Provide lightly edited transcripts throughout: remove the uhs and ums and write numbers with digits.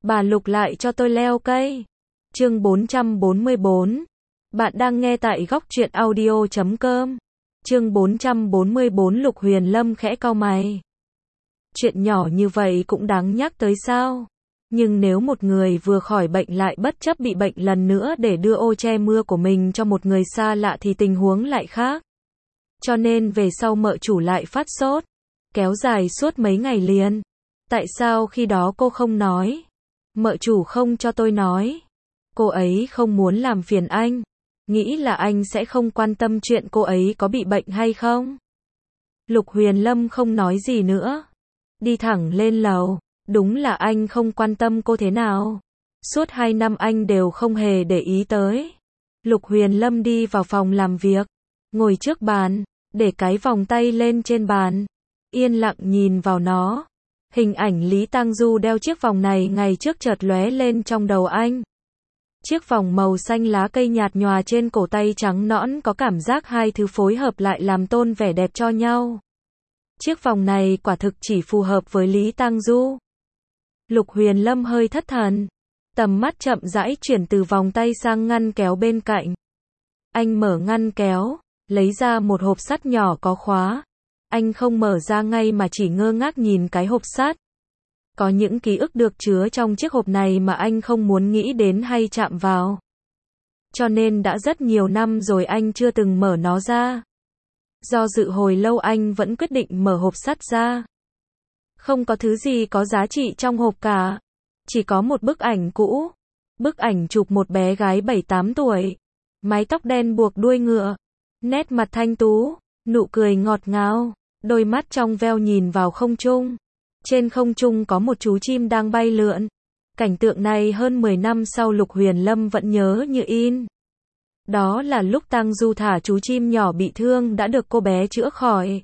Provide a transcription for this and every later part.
Bà Lục lại cho tôi leo cây. Chương 444. Bạn đang nghe tại góc truyện audio.com. Chương 444. Lục Huyền Lâm khẽ cau mày. Chuyện nhỏ như vậy cũng đáng nhắc tới sao? Nhưng nếu một người vừa khỏi bệnh lại bất chấp bị bệnh lần nữa để đưa ô che mưa của mình cho một người xa lạ thì tình huống lại khác. Cho nên về sau mợ chủ lại phát sốt, kéo dài suốt mấy ngày liền. Tại sao khi đó cô không nói? Mợ chủ không cho tôi nói. Cô ấy không muốn làm phiền anh. Nghĩ là anh sẽ không quan tâm chuyện cô ấy có bị bệnh hay không? Lục Huyền Lâm không nói gì nữa. Đi thẳng lên lầu. Đúng là anh không quan tâm cô thế nào. Suốt 2 năm anh đều không hề để ý tới. Lục Huyền Lâm đi vào phòng làm việc. Ngồi trước bàn. Để cái vòng tay lên trên bàn. Yên lặng nhìn vào nó. Hình ảnh Lý Tang Du đeo chiếc vòng này ngày trước chợt lóe lên trong đầu anh. Chiếc vòng màu xanh lá cây nhạt nhòa trên cổ tay trắng nõn có cảm giác hai thứ phối hợp lại làm tôn vẻ đẹp cho nhau. Chiếc vòng này quả thực chỉ phù hợp với Lý Tang Du. Lục Huyền Lâm hơi thất thần. Tầm mắt chậm rãi chuyển từ vòng tay sang ngăn kéo bên cạnh. Anh mở ngăn kéo, lấy ra một hộp sắt nhỏ có khóa. Anh không mở ra ngay mà chỉ ngơ ngác nhìn cái hộp sắt. Có những ký ức được chứa trong chiếc hộp này mà anh không muốn nghĩ đến hay chạm vào. Cho nên đã rất nhiều năm rồi anh chưa từng mở nó ra. Do dự hồi lâu anh vẫn quyết định mở hộp sắt ra. Không có thứ gì có giá trị trong hộp cả. Chỉ có một bức ảnh cũ. Bức ảnh chụp một bé gái 7-8 tuổi. Mái tóc đen buộc đuôi ngựa. Nét mặt thanh tú. Nụ cười ngọt ngào. Đôi mắt trong veo nhìn vào không trung. Trên không trung có một chú chim đang bay lượn. Cảnh tượng này hơn 10 năm sau Lục Huyền Lâm vẫn nhớ như in. Đó là lúc Tang Du thả chú chim nhỏ bị thương đã được cô bé chữa khỏi.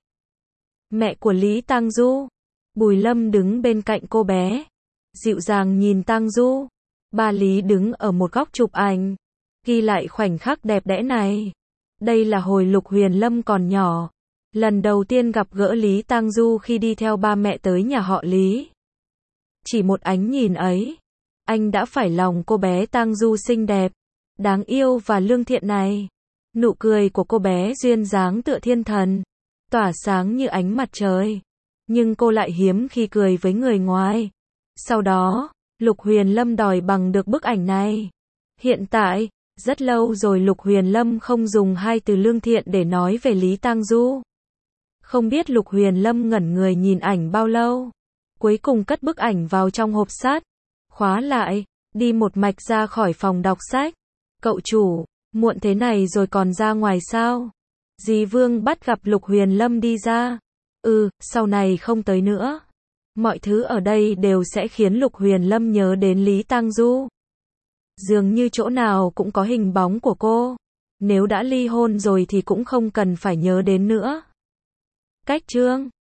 Mẹ của Lý Tang Du. Bùi Lâm đứng bên cạnh cô bé. Dịu dàng nhìn Tang Du. Ba Lý đứng ở một góc chụp ảnh. Ghi lại khoảnh khắc đẹp đẽ này. Đây là hồi Lục Huyền Lâm còn nhỏ. Lần đầu tiên gặp gỡ Lý Tang Du khi đi theo ba mẹ tới nhà họ Lý. Chỉ một ánh nhìn ấy, anh đã phải lòng cô bé Tang Du xinh đẹp, đáng yêu và lương thiện này. Nụ cười của cô bé duyên dáng tựa thiên thần, tỏa sáng như ánh mặt trời. Nhưng cô lại hiếm khi cười với người ngoài. Sau đó, Lục Huyền Lâm đòi bằng được bức ảnh này. Hiện tại, rất lâu rồi Lục Huyền Lâm không dùng hai từ lương thiện để nói về Lý Tang Du. Không biết Lục Huyền Lâm ngẩn người nhìn ảnh bao lâu. Cuối cùng cất bức ảnh vào trong hộp sắt. Khóa lại. Đi một mạch ra khỏi phòng đọc sách. Cậu chủ, muộn thế này rồi còn ra ngoài sao? Dì Vương bắt gặp Lục Huyền Lâm đi ra. Sau này không tới nữa. Mọi thứ ở đây đều sẽ khiến Lục Huyền Lâm nhớ đến Lý Tang Du. Dường như chỗ nào cũng có hình bóng của cô. Nếu đã ly hôn rồi thì cũng không cần phải nhớ đến nữa. Cách chương